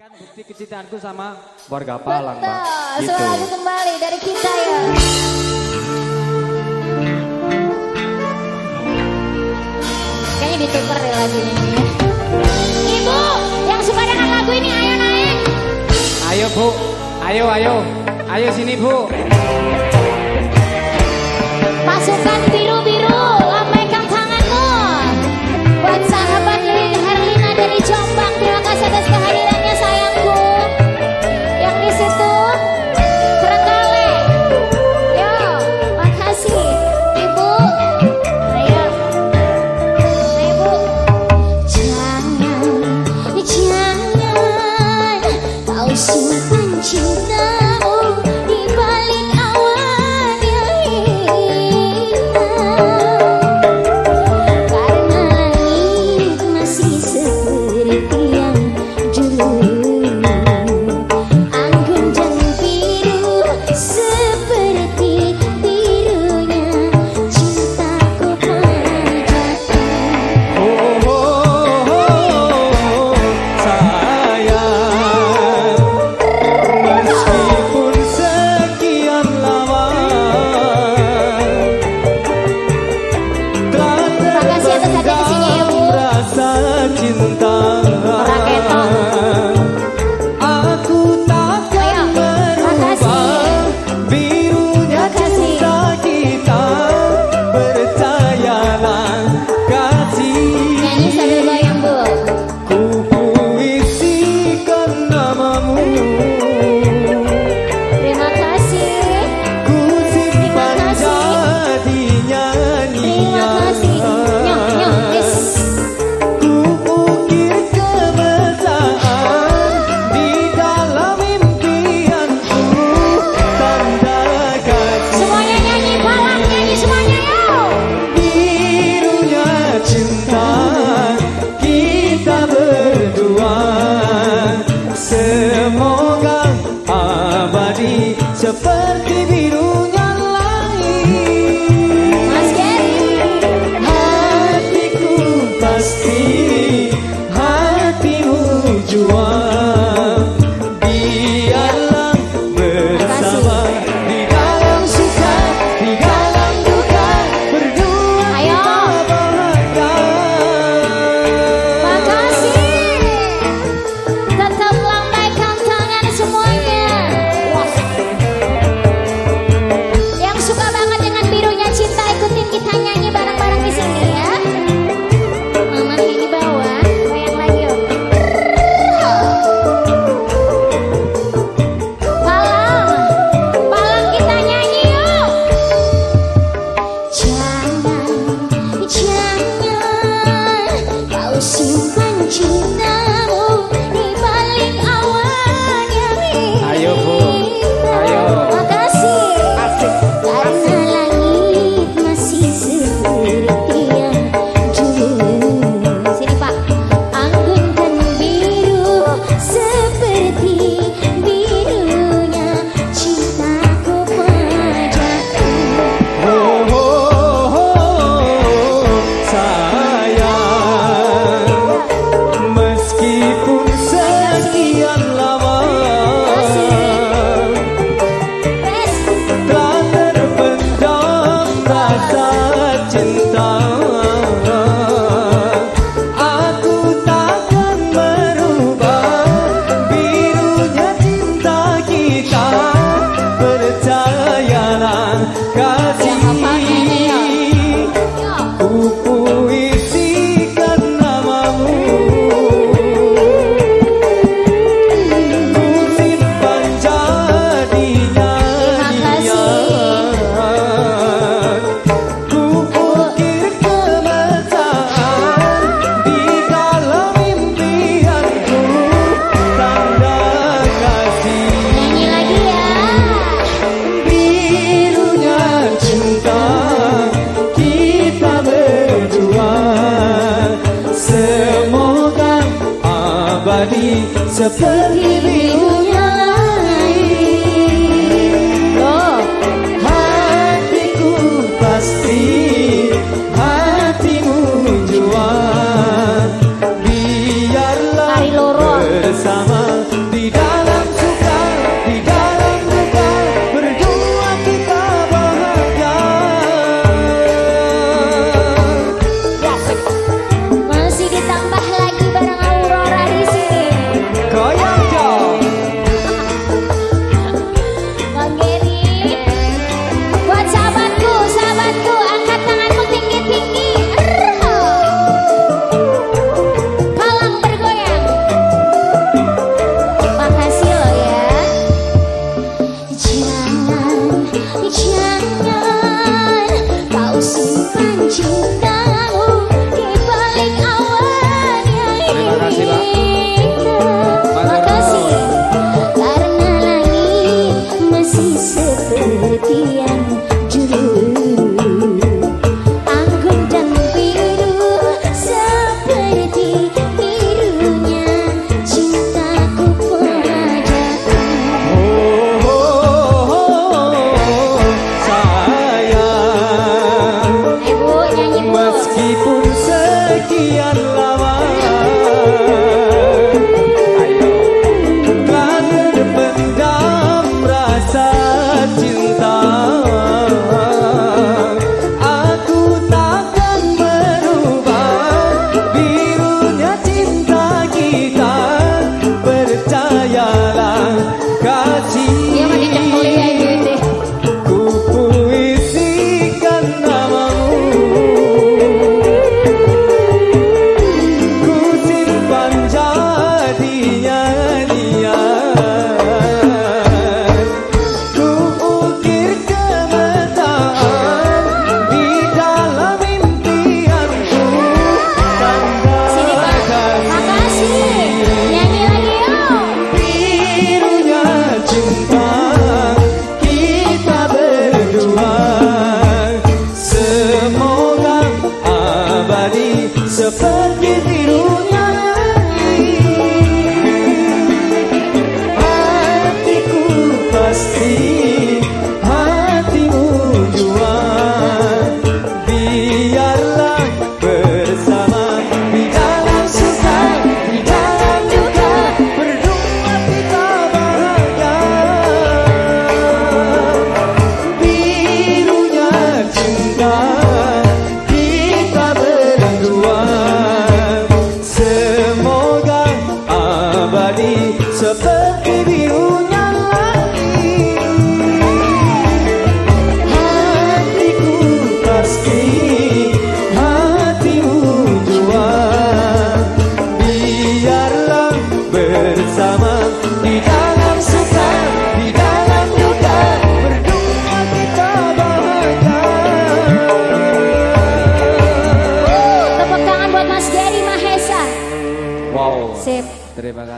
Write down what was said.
Bukti kecintaanku sama warga Palang, Mbak. Gitu. Selalu kembali dari kita ya. Kayaknya ditukar ya lagunya ini. Ibu yang suka dengan lagu ini ayo naik. Ayo Bu, ayo sini Bu. Pasukan biru-biru, lambaikan tanganmu. Buat sahabat Lili Herlina dari Jombang, terima kasih atas kehadirannya sayangku. Yang di situ Trenggalek. Yo, makasih. Ibu, ayo. Ibu. Jangan kau simpan cintamu di balik awan yang hitam. Karena langit masih seperti yang dulu. Anggun dan biru seperti birunya cintaku padamu. Meskipun sekian lama telah terpendam rasa cinta, aku takkan merubah birunya cinta kita. Percayalah kasih, Nyanyi sambil goyang Bu. ku puisikan namamu. Terima kasih. Ku simpan jadi Terima kasih. Nyok, nyok, yes. Ku ukir kemesraan di dalam impianku. Tanda kasih Semuanya nyanyi Palang, nyanyi semuanya yuk. birunya cinta kita berdua. Semoga abadi seperti birunya langit. Mas Gary. Hatiku pasti, hatimu jua. Biarlah bersama di dalam suka, di dalam duka, berdua Ayo. kita bahagia. Makasih. Tetap lambaikan tangan semuanya. Wah. Yang suka banget dengan birunya cinta, ikutin kita nyanyi bareng-bareng di sini ya. Mama ini bawah, goyang lagi yuk. Palang kita nyanyi yuk. Jangan kau simpan cintamu di balik awan yang hitam. Ayo, Bu. Ayo. Makasih. Karena langit masih seperti yang dulu. Sini Pak. Anggun dan biru seperti birunya cintaku padamu. Oh, oh, oh, sayang, meskipun sekian lama telah terpendam rasa cinta, aku takkan merubah birunya cinta kita. Percayalah kasih, ku puisikan namamu. Ku simpan jadi nyanyian. Ku ukir kemesraan di dalam impianku. Tanda kasih Nyanyi lagi ya. birunya cinta kita berdua. Semoga abadi seperti birunya langit. Loh. Hatiku pasti, hatimu jua. Biarlah Hari loro. bersama kasih, Pak. Makasih. Karena langit masih seperti yang dulu, anggun dan biru seperti birunya cintaku padamu. Sayang, Ayo nyanyi Bu. meskipun sekian lama kan terpendam rasa cinta, aku takkan merubah birunya cinta kita. Percayalah kasih, Dia mah dicekeli ya gitu. ku puisikan namamu, ku simpan jadi nyanyian, ku ukir kemetaan di dalam impianku. Sini Pak. Makasih. Nyanyi lagi yuk. Birunya cinta kita berdua, semoga abadi seperti birunya hatiku pasti, hatimu jua. Biarlah bersama di dalam suka, di dalam duka, berdua kita bahagia. Birunya cinta kita berdua, semoga abadi seperti birunya langit. Hatiku pasti, hatimu jua. Biarlah bersama di dalam suka, di dalam duka, berdua kita bahagia. Tepuk tangan buat Mas Gary Mahesa. Wow, Sip. terima kasih.